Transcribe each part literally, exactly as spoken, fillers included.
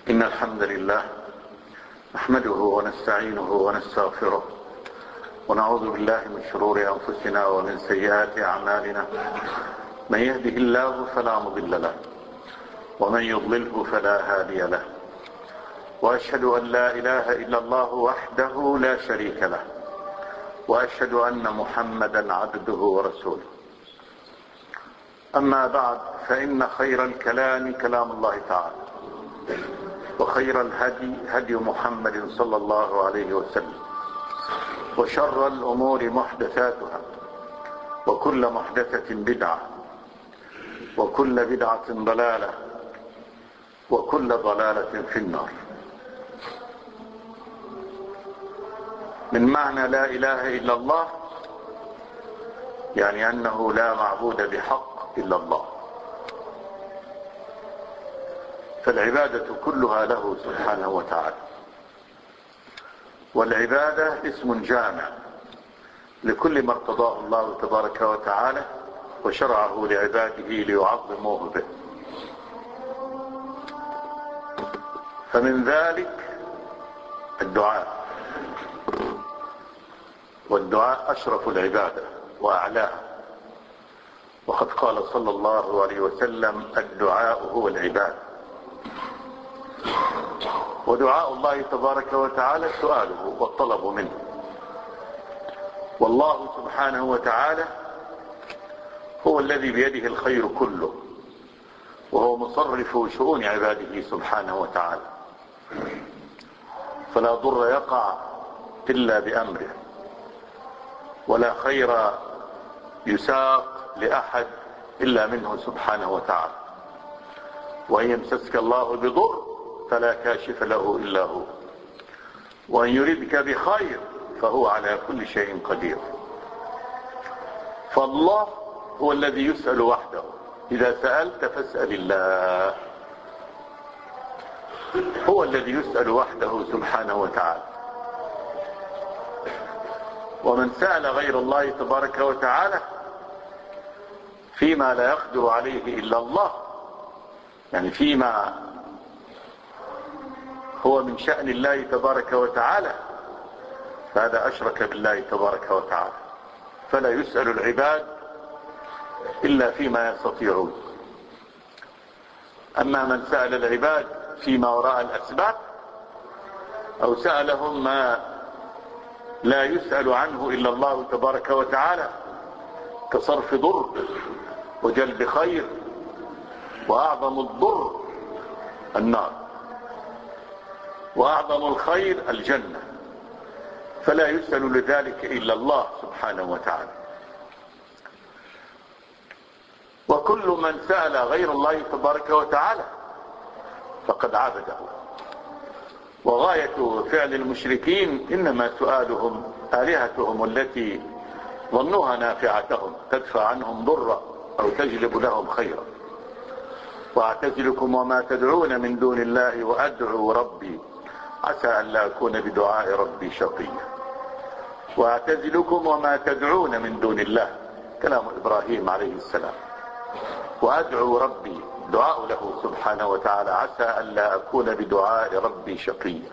إن الحمد لله نحمده ونستعينه ونستغفره ونعوذ بالله من شرور أنفسنا ومن سيئات أعمالنا. من يهده الله فلا مضل له ومن يضلله فلا هادي له، وأشهد أن لا إله إلا الله وحده لا شريك له، وأشهد أن محمدا عبده ورسوله. أما بعد، فإن خير الكلام كلام الله تعالى، وخير الهدي هدي محمد صلى الله عليه وسلم، وشر الأمور محدثاتها، وكل محدثة بدعة، وكل بدعة ضلالة، وكل ضلالة في النار. من معنى لا إله إلا الله يعني أنه لا معبود بحق إلا الله، فالعبادة كلها له سبحانه وتعالى. والعبادة اسم جامع لكل ما ارتضاه الله تبارك وتعالى وشرعه لعباده ليعظموه به. فمن ذلك الدعاء، والدعاء أشرف العبادة وأعلاها، وقد قال صلى الله عليه وسلم: الدعاء هو العبادة. ودعاء الله تبارك وتعالى سؤاله والطلب منه، والله سبحانه وتعالى هو الذي بيده الخير كله، وهو مصرف شؤون عباده سبحانه وتعالى، فلا ضر يقع إلا بأمره، ولا خير يساق لأحد إلا منه سبحانه وتعالى. وإن يمسسك الله بضر فلا كاشف له إلا هو، وإن يردك بخير فهو على كل شيء قدير. فالله هو الذي يسأل وحده، إذا سألت فاسأل الله. هو الذي يسأل وحده سبحانه وتعالى. ومن سأل غير الله تبارك وتعالى فيما لا يقدر عليه إلا الله، يعني فيما هو من شأن الله تبارك وتعالى، فهذا أشرك بالله تبارك وتعالى. فلا يسأل العباد إلا فيما يستطيعون. أما من سأل العباد فيما وراء الأسباب، أو سألهم ما لا يسأل عنه إلا الله تبارك وتعالى، كصرف ضر وجلب خير، وأعظم الضر النار، وأعظم الخير الجنة، فلا يسأل لذلك إلا الله سبحانه وتعالى. وكل من سأل غير الله تبارك وتعالى فقد عبده. وغاية فعل المشركين إنما سؤالهم آلهتهم التي ظنوها نافعتهم تدفع عنهم ضرا أو تجلب لهم خيرا. وأعتزلكم وما تدعون من دون الله وأدعو ربي عسى أن لا أكون بدعاء ربي شقيا. وأعتزلكم وما تدعون من دون الله، كلام إبراهيم عليه السلام. وأدعو ربي، دعاء له سبحانه وتعالى: عسى أن لا أكون بدعاء ربي شقيا.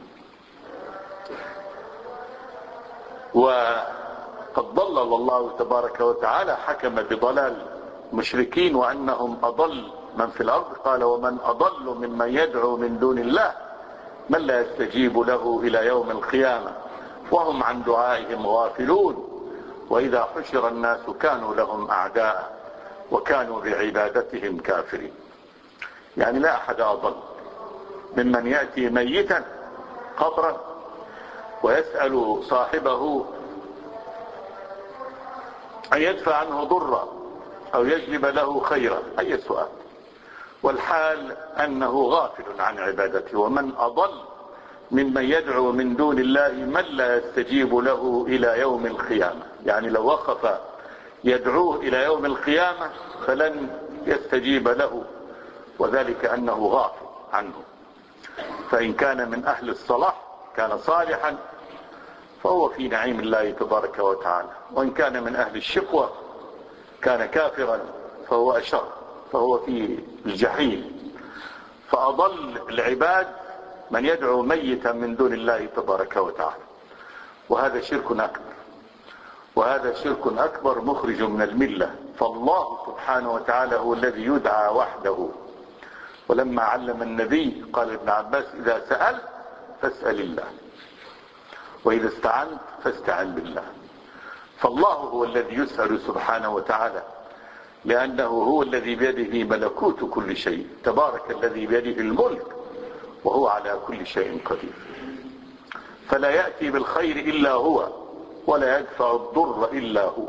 وقد ضلل الله تبارك وتعالى، حكم بضلال المشركين وأنهم أضل من في الأرض. قال: ومن أضل ممن يدعو من دون الله من لا يستجيب له إلى يوم القيامة وهم عن دعائهم غافلون وإذا حشر الناس كانوا لهم أعداء وكانوا بعبادتهم كافرين. يعني لا أحد أضل ممن يأتي ميتا قبرا ويسأل صاحبه أن يدفع عنه ضرا أو يجلب له خيرا، أي سؤال، والحال أنه غافل عن عبادته. ومن أضل ممن يدعو من دون الله من لا يستجيب له إلى يوم القيامة، يعني لو وقف يدعوه إلى يوم القيامة فلن يستجيب له، وذلك أنه غافل عنه. فإن كان من أهل الصلاح كان صالحا فهو في نعيم الله تبارك وتعالى، وإن كان من أهل الشقوة كان كافرا فهو أشر، فهو في الجحيم. فأضل العباد من يدعو ميتا من دون الله تبارك وتعالى، وهذا شرك أكبر، وهذا شرك أكبر مخرج من الملة. فالله سبحانه وتعالى هو الذي يدعى وحده. ولما علم النبي قال ابن عباس: إذا سألت فاسأل الله، وإذا استعنت فاستعن بالله. فالله هو الذي يسأل سبحانه وتعالى، لأنه هو الذي بيده ملكوت كل شيء، تبارك الذي بيده الملك وهو على كل شيء قدير. فلا يأتي بالخير إلا هو، ولا يدفع الضر إلا هو.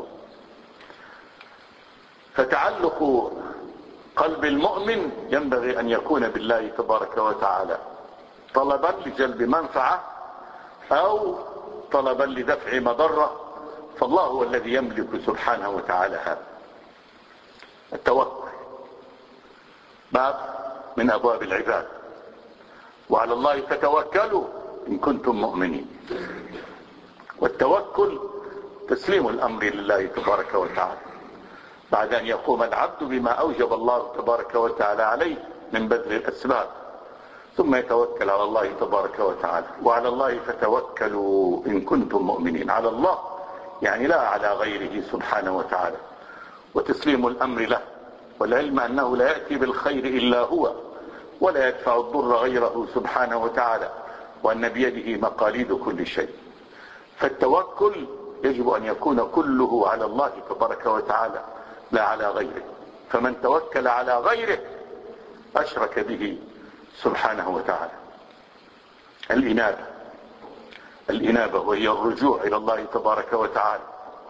فتعلق قلب المؤمن ينبغي أن يكون بالله تبارك وتعالى، طلبا لجلب منفعة أو طلبا لدفع مضرة، فالله هو الذي يملك سبحانه وتعالى هذا. التوكل باب من أبواب العباد، وعلى الله فتوكلوا إن كنتم مؤمنين. والتوكل تسليم الأمر لله تبارك وتعالى بعد أن يقوم العبد بما أوجب الله تبارك وتعالى عليه من بذل الأسباب، ثم يتوكل على الله تبارك وتعالى. وعلى الله فتوكلوا إن كنتم مؤمنين. على الله يعني لا على غيره سبحانه وتعالى، وتسليم الأمر له، والعلم أنه لا يأتي بالخير إلا هو، ولا يدفع الضر غيره سبحانه وتعالى، وأن بيده مقاليد كل شيء. فالتوكل يجب أن يكون كله على الله تبارك وتعالى لا على غيره. فمن توكل على غيره أشرك به سبحانه وتعالى. الإنابة الإنابة وهي الرجوع إلى الله تبارك وتعالى.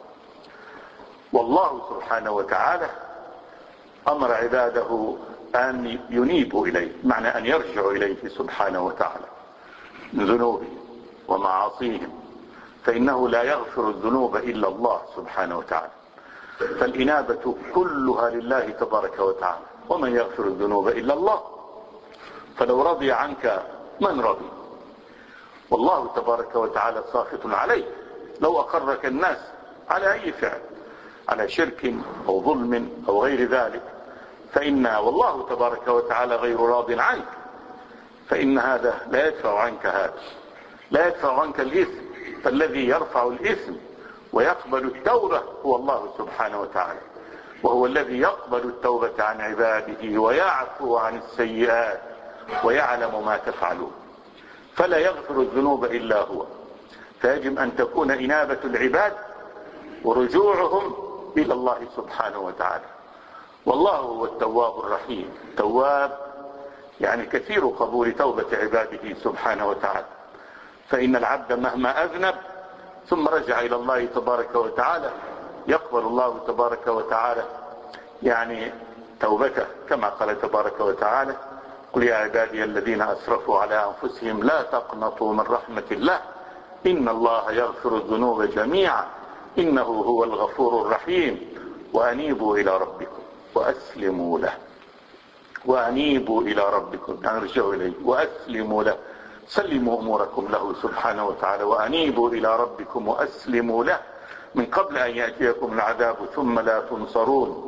والله سبحانه وتعالى أمر عباده أن ينيبوا إليه، معنى أن يرجعوا إليه سبحانه وتعالى من ذنوبهم ومعاصيهم، فإنه لا يغفر الذنوب إلا الله سبحانه وتعالى. فالإنابة كلها لله تبارك وتعالى، ومن يغفر الذنوب إلا الله. فلو رضي عنك من رضي، والله تبارك وتعالى ساخط عليه. لو أقرك الناس على أي فعل، على شرك أو ظلم أو غير ذلك، فإن والله تبارك وتعالى غير راض عنك، فإن هذا لا يدفع عنك هذا، لا يدفع عنك الإثم. فالذي يرفع الإثم ويقبل التوبة هو الله سبحانه وتعالى، وهو الذي يقبل التوبة عن عباده ويعفو عن السيئات ويعلم ما تفعلون. فلا يغفر الذنوب إلا هو. فيجب أن تكون إنابة العباد ورجوعهم إلى الله سبحانه وتعالى. والله هو التواب الرحيم. تواب يعني كثير قبول توبة عباده سبحانه وتعالى. فإن العبد مهما أذنب ثم رجع إلى الله تبارك وتعالى يقبل الله تبارك وتعالى يعني توبته، كما قال تبارك وتعالى: قل يا عبادي الذين أسرفوا على أنفسهم لا تقنطوا من رحمة الله إن الله يغفر الذنوب جميعا إنه هو الغفور الرحيم وأنيبوا إلى ربكم وأسلموا له. وأنيبوا إلى ربكم يعني ارجعوا إليه وأسلموا له، سلموا أموركم له سبحانه وتعالى. وأنيبوا إلى ربكم وأسلموا له من قبل أن يأتيكم العذاب ثم لا تنصرون.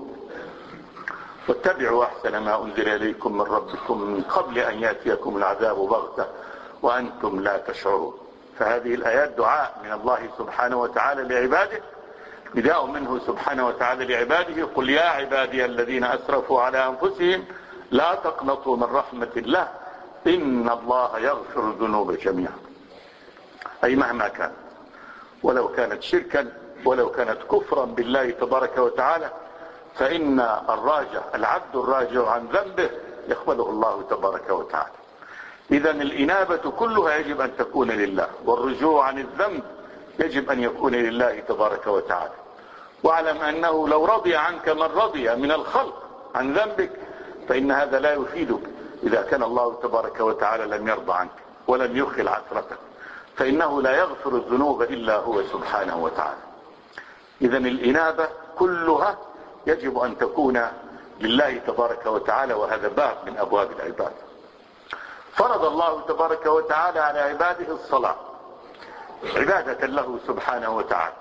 واتبعوا أحسن ما أنزل إليكم من ربكم من قبل أن يأتيكم العذاب بغتة وأنتم لا تشعرون. فهذه الآيات دعاء من الله سبحانه وتعالى لعباده، نداء منه سبحانه وتعالى لعباده: قل يا عبادي الذين أسرفوا على أنفسهم لا تقنطوا من رحمة الله إن الله يغفر الذنوب جميعا. أي مهما كان، ولو كانت شركا ولو كانت كفرا بالله تبارك وتعالى، فإن الراجع العبد الراجع عن ذنبه يقبله الله تبارك وتعالى. إذا الإنابة كلها يجب أن تكون لله، والرجوع عن الذنب يجب أن يكون لله تبارك وتعالى. واعلم أنه لو رضي عنك من رضي من الخلق عن ذنبك فإن هذا لا يفيدك إذا كان الله تبارك وتعالى لم يرضى عنك ولم يخل عثرتك، فإنه لا يغفر الذنوب إلا هو سبحانه وتعالى. إذا الإنابة كلها يجب أن تكون لله تبارك وتعالى، وهذا باب من أبواب العباد. فرض الله تبارك وتعالى على عباده الصلاة عبادة له سبحانه وتعالى،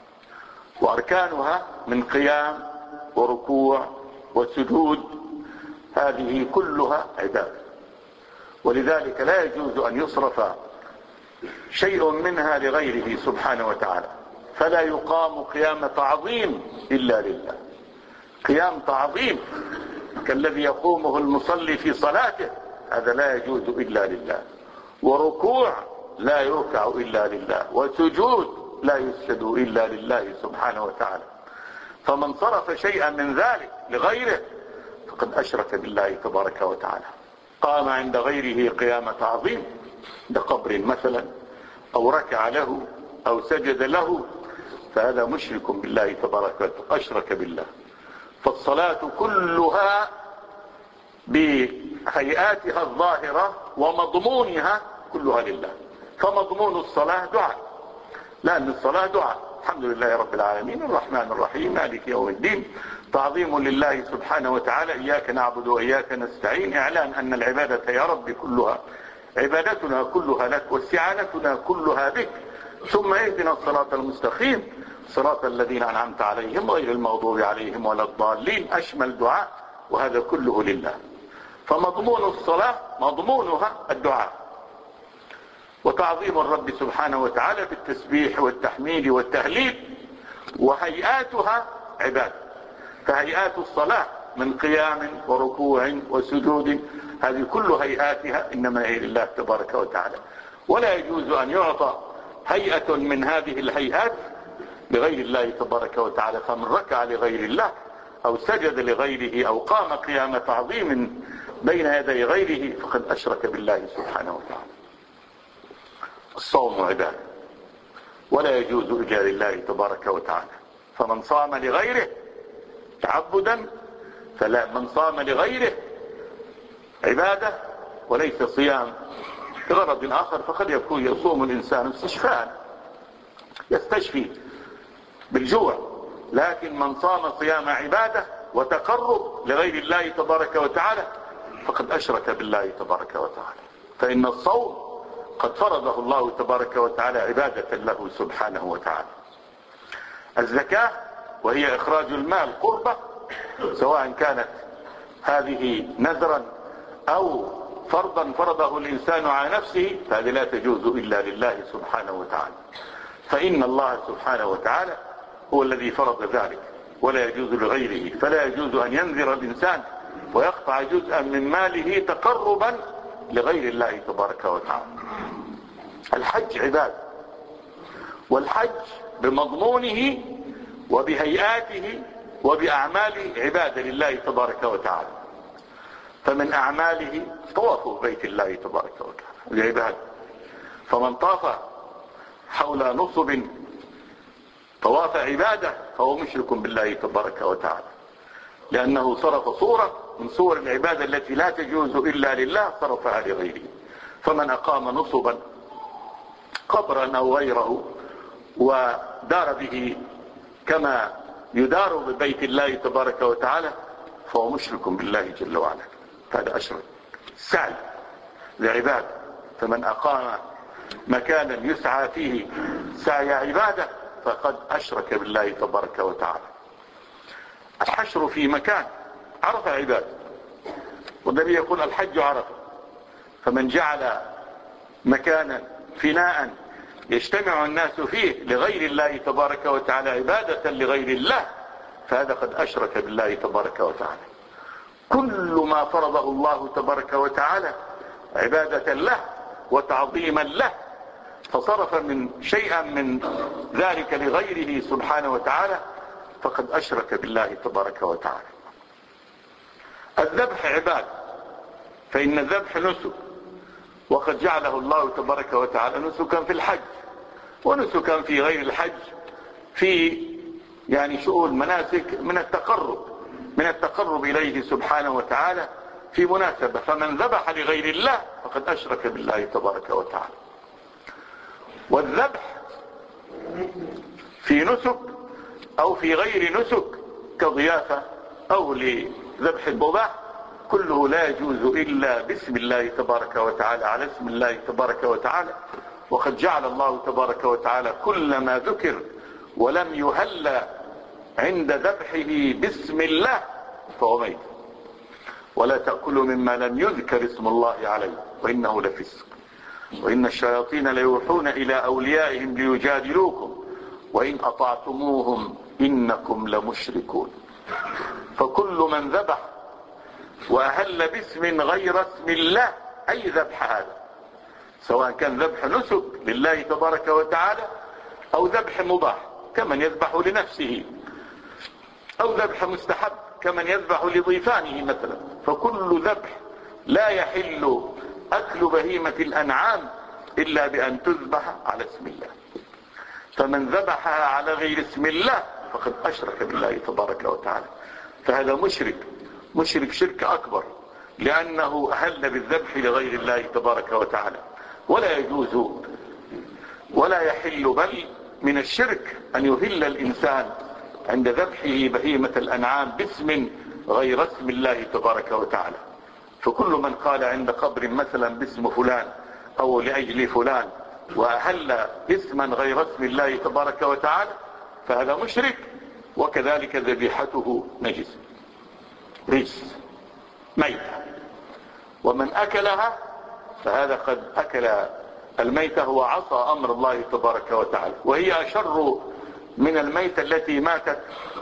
وأركانها من قيام وركوع وسجود، هذه كلها عبادة. ولذلك لا يجوز أن يصرف شيء منها لغيره سبحانه وتعالى، فلا يقام قيام تعظيم إلا لله، قيام تعظيم كالذي يقومه المصلي في صلاته هذا لا يجوز إلا لله، وركوع لا يركع إلا لله، وسجود لا يسجد إلا لله سبحانه وتعالى. فمن صرف شيئا من ذلك لغيره فقد أشرك بالله تبارك وتعالى. قام عند غيره قيام تعظيم لقبر مثلا، أو ركع له أو سجد له، فهذا مشرك بالله تبارك وتعالى، أشرك بالله. فالصلاة كلها بهيئاتها الظاهرة ومضمونها كلها لله. فمضمون الصلاة دعاء، لأن الصلاة دعاء، الحمد لله رب العالمين الرحمن الرحيم مالك يوم الدين، تعظيم لله سبحانه وتعالى، إياك نعبد وإياك نستعين، إعلان أن العبادة يا رب كلها، عبادتنا كلها لك واستعانتنا كلها بك، ثم اهدنا الصراط المستقيم صراط الذين أنعمت عليهم غير المغضوب عليهم ولا الضالين، أشمل دعاء، وهذا كله لله. فمضمون الصلاة مضمونها الدعاء وتعظيم الرب سبحانه وتعالى بالتسبيح والتحميد والتهليل، وهيئاتها عبادة. فهيئات الصلاة من قيام وركوع وسجود هذه كل هيئاتها إنما هي لله تبارك وتعالى، ولا يجوز أن يعطى هيئة من هذه الهيئات لغير الله تبارك وتعالى. فمن ركع لغير الله أو سجد لغيره أو قام قيام تعظيم بين يدي غيره فقد أشرك بالله سبحانه وتعالى. الصوم عبادة ولا يجوز إلا لله تبارك وتعالى. فمن صام لغيره تعبدا فلا، من صام لغيره عبادة وليس صيام بغرض آخر، فقد يكون يصوم الإنسان استشفاء يستشفي بالجوع، لكن من صام صيام عبادة وتقرب لغير الله تبارك وتعالى فقد أشرك بالله تبارك وتعالى. فإن الصوم قد فرضه الله تبارك وتعالى عبادة له سبحانه وتعالى. الزكاة وهي إخراج المال قربة، سواء كانت هذه نذرا أو فرضا فرضه الإنسان على نفسه، فهذه لا تجوز إلا لله سبحانه وتعالى. فإن الله سبحانه وتعالى هو الذي فرض ذلك ولا يجوز لغيره، فلا يجوز أن ينذر الإنسان ويقطع جزءا من ماله تقربا لغير الله تبارك وتعالى. الحج عبادة، والحج بمضمونه وبهيئاته وبأعماله عبادة لله تبارك وتعالى. فمن أعماله طواف بيت الله تبارك وتعالى العبادة. فمن طاف حول نصب طواف عبادة فهو مشرك بالله تبارك وتعالى، لأنه صرف صورة من صور العبادة التي لا تجوز إلا لله صرفها لغيره. فمن أقام نصبا قبرا أو غيره ودار به كما يدار ببيت الله تبارك وتعالى فهو مشرك بالله جل وعلا، هذا أشرك. السعي لعبادة، فمن أقام مكانا يسعى فيه سعي عبادة فقد أشرك بالله تبارك وتعالى. الحشر في مكان عرف عبادة، والنبي يقول الحج عرفه، فمن جعل مكانا فناء يجتمع الناس فيه لغير الله تبارك وتعالى عبادة لغير الله فهذا قد أشرك بالله تبارك وتعالى. كل ما فرضه الله تبارك وتعالى عبادة له وتعظيما له فصرف من شيئا من ذلك لغيره سبحانه وتعالى فقد أشرك بالله تبارك وتعالى. الذبح عبادة، فإن الذبح نسك، وقد جعله الله تبارك وتعالى نسكا في الحج ونسكا في غير الحج في يعني شؤون مناسك من التقرب من التقرب إليه سبحانه وتعالى في مناسبة. فمن ذبح لغير الله فقد أشرك بالله تبارك وتعالى. والذبح في نسك أو في غير نسك كضيافة أو لذبح المباح كله لا يجوز إلا باسم الله تبارك وتعالى على اسم الله تبارك وتعالى. وقد جعل الله تبارك وتعالى كل ما ذكر ولم يهل عند ذبحه باسم الله فهو ميت. ولا تأكلوا مما لم يذكر اسم الله عليه وإنه لفسق. وإن الشياطين ليوحون إلى أوليائهم ليجادلوكم وإن أطعتموهم إنكم لمشركون. فكل من ذبح وأهل باسم غير اسم الله، أي ذبح هذا، سواء كان ذبح نسك لله تبارك وتعالى أو ذبح مباح كمن يذبح لنفسه، أو ذبح مستحب كمن يذبح لضيفانه مثلا، فكل ذبح لا يحل أكل بهيمة الأنعام إلا بأن تذبح على اسم الله. فمن ذبحها على غير اسم الله فقد أشرك بالله تبارك وتعالى، فهذا مشرك مشرك شرك أكبر، لأنه أهل بالذبح لغير الله تبارك وتعالى. ولا يجوز ولا يحل بل من الشرك أن يهل الإنسان عند ذبحه بهيمة الأنعام باسم غير اسم الله تبارك وتعالى. فكل من قال عند قبر مثلا باسم فلان أو لأجل فلان وأهل اسما غير اسم الله تبارك وتعالى فهذا مشرك، وكذلك ذبيحته نجس رجس ميتة، ومن أكلها فهذا قد أكل الميتة وعصى أمر الله تبارك وتعالى، وهي أشر من الميتة التي ماتت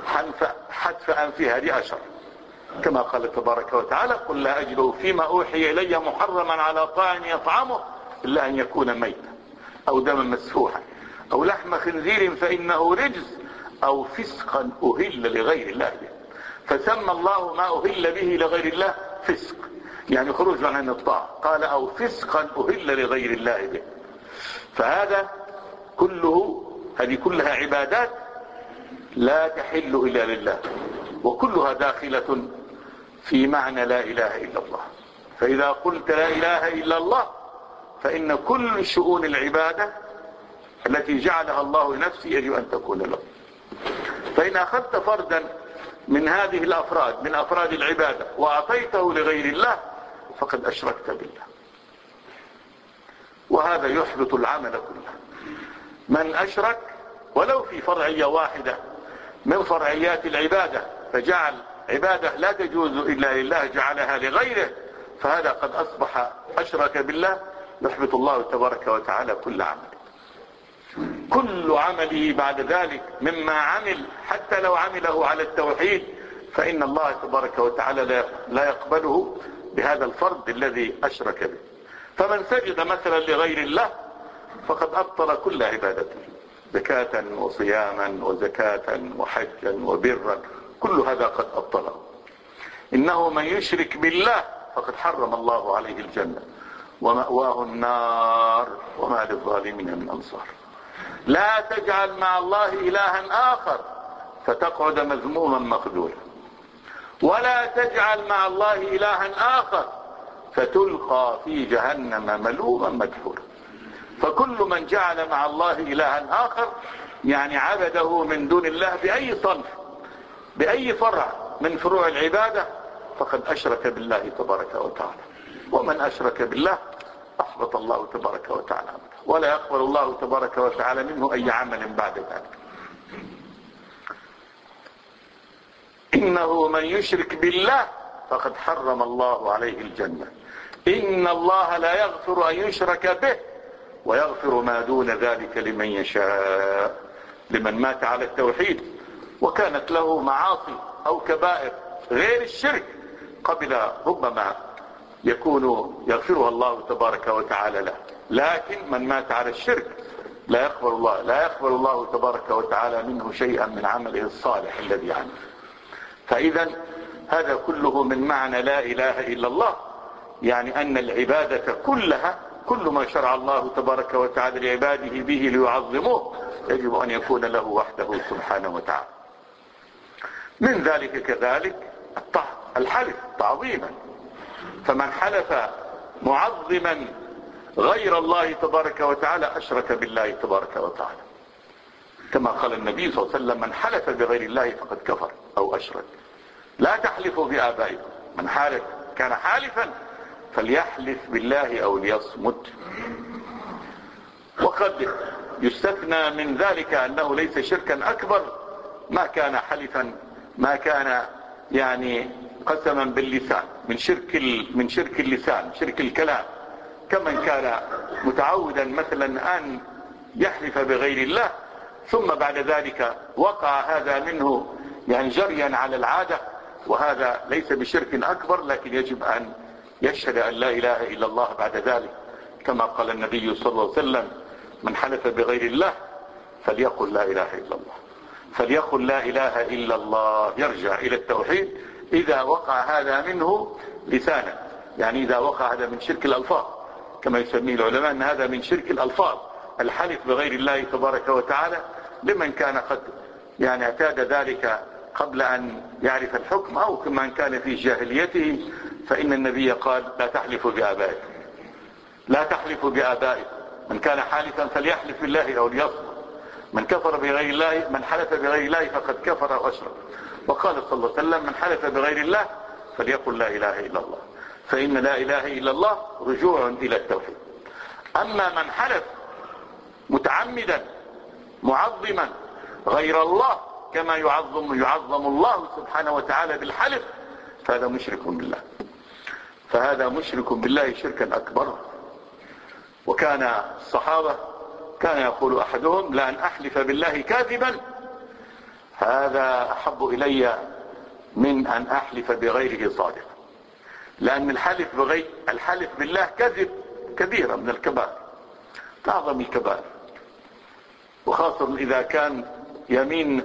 حتف أنفها، دي أشر، كما قال تبارك وتعالى قل لا أجد فيما أوحي إلي محرما على طاعم يطعمه إلا أن يكون ميتا أو دما مسفوحا أو لحم خنزير فإنه رجس أو فسقا أهل لغير الله به. فسمى الله ما أهل به لغير الله فسق، يعني خروج عن الطاعة، قال أو فسقا أهل لغير الله به. فهذا كله هذه كلها عبادات لا تحل إلا لله، وكلها داخلة في معنى لا إله إلا الله. فإذا قلت لا إله إلا الله فإن كل شؤون العبادة التي جعلها الله لنفسه يجب أن تكون له. فإن أخذت فردا من هذه الأفراد من أفراد العبادة وأعطيته لغير الله فقد أشركت بالله، وهذا يحبط العمل كله. من أشرك ولو في فرعية واحدة من فرعيات العبادة فجعل عبادة لا تجوز إلا لله جعلها لغيره، فهذا قد أصبح أشرك بالله، يحبط الله تبارك وتعالى كل عمل. كل عمله بعد ذلك مما عمل حتى لو عمله على التوحيد فإن الله تبارك وتعالى لا يقبله بهذا الفرد الذي أشرك به. فمن سجد مثلا لغير الله فقد أبطل كل عبادته، زكاة وصياما وزكاة وحجا وبرا، كل هذا قد أبطله. إنه من يشرك بالله فقد حرم الله عليه الجنة ومأواه النار وما للظالمين من أنصار. لا تجعل مع الله إلها آخر فتقعد مذموما مخذولا، ولا تجعل مع الله إلها آخر فتلقى في جهنم ملوما مدحورا. فكل من جعل مع الله إلها آخر يعني عبده من دون الله بأي صنف بأي فرع من فروع العبادة فقد أشرك بالله تبارك وتعالى. ومن أشرك بالله أحبط الله تبارك وتعالى عمله، ولا يقبل الله تبارك وتعالى منه أي عمل بعد ذلك. إنه من يشرك بالله فقد حرم الله عليه الجنة. إن الله لا يغفر أن يشرك به ويغفر ما دون ذلك لمن يشاء، لمن مات على التوحيد وكانت له معاصي أو كبائر غير الشرك قبل ربما يكون يغفرها الله تبارك وتعالى له، لكن من مات على الشرك لا يقبل الله لا يقبل الله تبارك وتعالى منه شيئا من عمله الصالح الذي عمل. فإذا هذا كله من معنى لا إله إلا الله، يعني أن العبادة كلها كل ما شرع الله تبارك وتعالى لعباده به ليعظموه يجب أن يكون له وحده سبحانه وتعالى. من ذلك كذلك الحلف تعظيما، فمن حلف معظما غير الله تبارك وتعالى أشرك بالله تبارك وتعالى، كما قال النبي صلى الله عليه وسلم من حلف بغير الله فقد كفر أو أشرك. لا تحلفوا بآبائكم، من حالف كان حالفا فليحلف بالله أو ليصمت. وقد يستثنى من ذلك أنه ليس شركا أكبر ما كان حلفا ما كان يعني قسما باللسان من شرك من شرك اللسان شرك الكلام، كمن كان متعودا مثلا أن يحلف بغير الله ثم بعد ذلك وقع هذا منه يعني جريا على العادة، وهذا ليس بشرك أكبر، لكن يجب أن يشهد أن لا إله إلا الله بعد ذلك، كما قال النبي صلى الله عليه وسلم: من حلف بغير الله فليقل لا إله إلا الله، فليقل لا إله إلا الله، يرجع إلى التوحيد إذا وقع هذا منه لسانا، يعني إذا وقع هذا من شرك الألفاظ كما يسميه العلماء، أن هذا من شرك الألفاظ، الحلف بغير الله تبارك وتعالى، لمن كان قد يعني اعتاد ذلك قبل أن يعرف الحكم أو كمن كان في جاهليته، فإن النبي قال: لا تحلفوا بآبائكم، لا تحلفوا بآبائكم، من كان حالفا فليحلف بالله أو ليصمت، من كفر بغير الله من حلف بغير الله فقد كفر وأشرك. وقال صلى الله عليه وسلم: من حلف بغير الله فليقل لا إله إلا الله، فإن لا إله إلا الله رجوع إلى التوحيد. أما من حلف متعمدا معظما غير الله كما يعظم يعظم الله سبحانه وتعالى بالحلف، فهذا مشرك بالله، فهذا مشرك بالله شركا أكبر. وكان الصحابة كان يقول أحدهم: لأن أحلف بالله كاذبا هذا أحب إلي من أن أحلف بغيره صادقا، لأن الحلف بغير الحلف بالله كذب كبيرة من الكبائر، أعظم الكبائر، وخاصة إذا كان يمين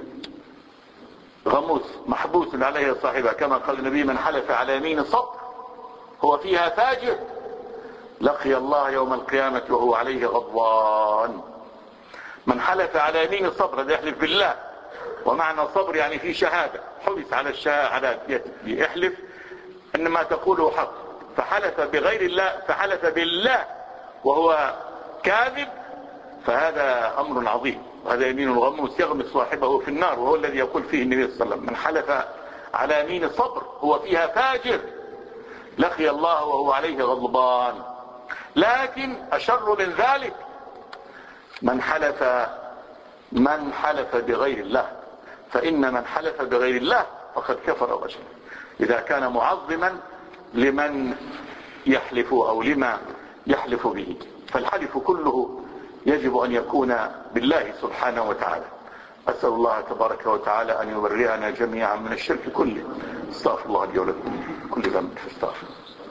غموس محبوس عليه صاحبها، كما قال النبي: من حلف على يمين صبر هو فيها فاجر لقي الله يوم القيامة وهو عليه غضبان. من حلف على يمين الصبر، هذا يحلف بالله، ومعنى الصبر يعني في شهادة، حبس على الشهادة على يحلف ان ما تقوله حق، فحلف بغير الله فحلف بالله وهو كاذب، فهذا امر عظيم، وهذا يمين الغموس يغمس صاحبه في النار، وهو الذي يقول فيه النبي صلى الله عليه وسلم: من حلف على يمين الصبر هو فيها فاجر لقي الله وهو عليه غضبان. لكن أشر من ذلك من حلف من حلف بغير الله، فإن من حلف بغير الله فقد كفر وأشرك، إذا كان معظما لمن يحلف أو لما يحلف به. فالحلف كله يجب أن يكون بالله سبحانه وتعالى. أسأل الله تبارك وتعالى أن يبرئنا جميعا من الشرك كله. استغفر الله لي ولكم كل ذنب فاستغفر.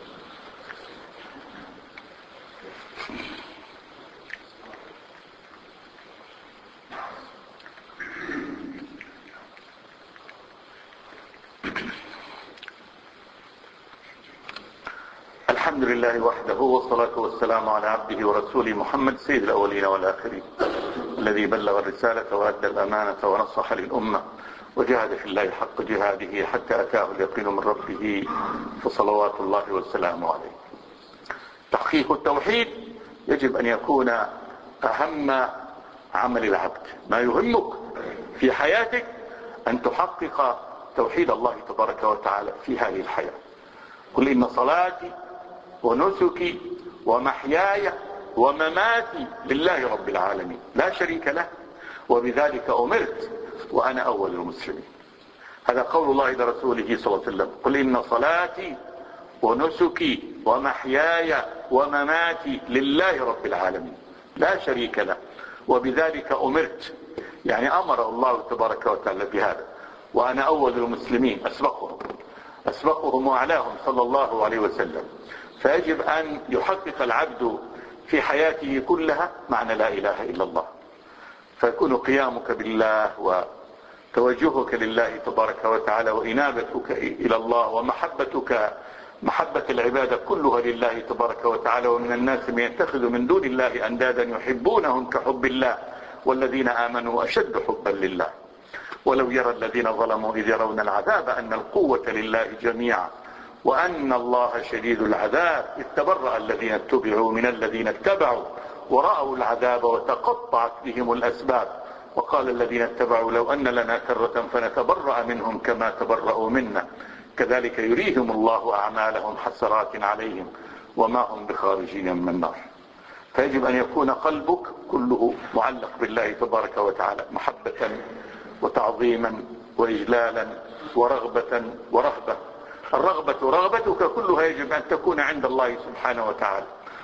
الحمد لله وحده، والصلاة والسلام على عبده ورسوله محمد سيد الأولين والآخرين، الذي بلغ الرسالة وأدى الأمانة ونصح للأمة وجاهد في الله حق جهاده حتى أتاه اليقين من ربه، فصلوات الله والسلام عليه. تحقيق التوحيد يجب أن يكون أهم عمل العبد. ما يهمك في حياتك أن تحقق توحيد الله تبارك وتعالى في هذه الحياة. قل إن صلاتي ونسكي ومحياي ومماتي لله رب العالمين لا شريك له وبذلك أمرت وأنا أول المسلمين. هذا قول الله لرسوله صلى الله عليه وسلم: قل إن صلاتي ونسكي ومحياي ومماتي لله رب العالمين لا شريك له وبذلك أمرت، يعني أمر الله تبارك وتعالى بهذا، وأنا أول المسلمين، أسبقهم أسبقهم وأعلاهم صلى الله عليه وسلم. فيجب أن يحقق العبد في حياته كلها معنى لا إله إلا الله، فيكون قيامك بالله وتوجهك لله تبارك وتعالى وإنابتك إلى الله ومحبتك محبة العبادة كلها لله تبارك وتعالى. ومن الناس من يتخذ من دون الله أندادا يحبونهم كحب الله والذين آمنوا أشد حبا لله ولو يرى الذين ظلموا إذ يرون العذاب أن القوة لله جميعا وأن الله شديد العذاب إذ تبرأ الذين اتبعوا من الذين اتبعوا ورأوا العذاب وتقطعت بهم الأسباب وقال الذين اتبعوا لو أن لنا كرة فنتبرأ منهم كما تبرأوا منا كذلك يريهم الله أعمالهم حسرات عليهم وما هم بخارجين من النار. فيجب أن يكون قلبك كله معلق بالله تبارك وتعالى محبة وتعظيما وإجلالا ورغبة ورهبة. الرغبة رغبتك كلها يجب أن تكون عند الله سبحانه وتعالى،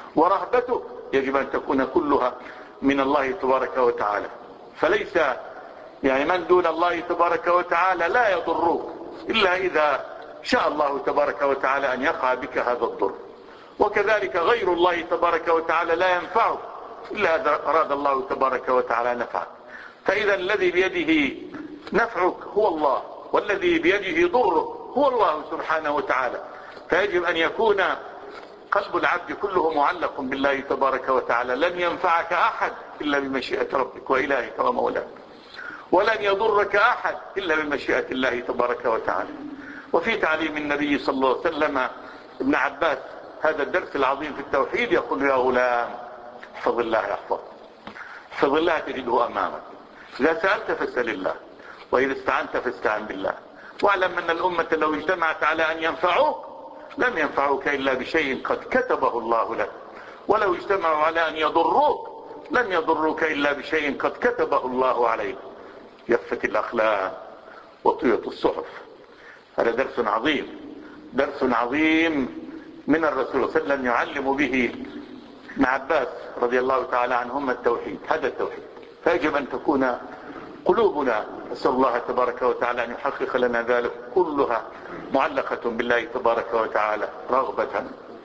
ورهبتك يجب أن تكون كلها من الله تبارك وتعالى. فليس يعني من دون الله تبارك وتعالى لا يضروك إلا إذا شاء الله تبارك وتعالى أن يقع بك هذا الضر، وكذلك غير الله تبارك وتعالى لا ينفعك إلا إذا أراد الله تبارك وتعالى نفعك. فإذا الذي بيده نفعك هو الله، والذي بيده ضرك هو الله سبحانه وتعالى. فيجب أن يكون قلب العبد كله معلق بالله تبارك وتعالى. لن ينفعك أحد إلا بمشيئة ربك وإلهك ومولاك، ولن يضرك أحد إلا بمشيئة الله تبارك وتعالى. وفي تعليم النبي صلى الله عليه وسلم ابن عباس هذا الدرس العظيم في التوحيد يقول: يا غلام احفظ الله يحفظك، احفظ الله تجده أمامك، إذا سألت فاسأل الله، وإذا استعنت فاستعن بالله، واعلم أن الأمة لو اجتمعت على أن ينفعوك لم ينفعوك إلا بشيء قد كتبه الله لك، ولو اجتمعوا على أن يضروك لم يضروك إلا بشيء قد كتبه الله عليك. يفت الأخلاق وطية الصحف. هذا درس عظيم، درس عظيم من الرسول صلى الله عليه وسلم يعلم به ابن عباس رضي الله تعالى عنهما التوحيد، هذا التوحيد. فيجب أن تكون قلوبنا، أسأل الله تبارك وتعالى أن يحقق لنا ذلك، كلها معلقة بالله تبارك وتعالى رغبة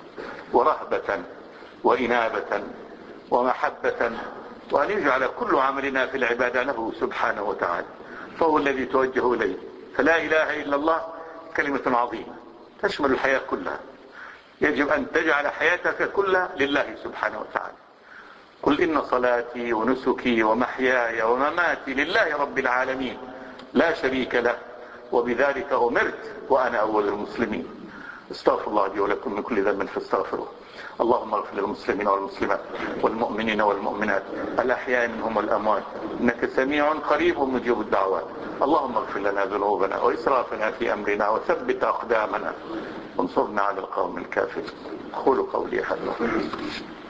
ورهبة وإنابة ومحبة، وأن يجعل كل عملنا في العبادة له سبحانه وتعالى، فهو الذي توجه إليه. فلا إله إلا الله كلمة عظيمة تشمل الحياة كلها. يجب أن تجعل حياتك كلها لله سبحانه وتعالى. قل إن صلاتي ونسكي ومحياي ومماتي لله رب العالمين لا شريك له وبذلك أمرت وأنا أول المسلمين. استغفر الله لي ولكم من كل ذنب فاستغفروه. اللهم اغفر للمسلمين والمسلمات والمؤمنين والمؤمنات الأحياء منهم والأموات إنك سميع قريب مجيب الدعوات. اللهم اغفر لنا ذنوبنا وإسرافنا في أمرنا وثبت أقدامنا وانصرنا على القوم الكافرين. قولوا قولي هذا.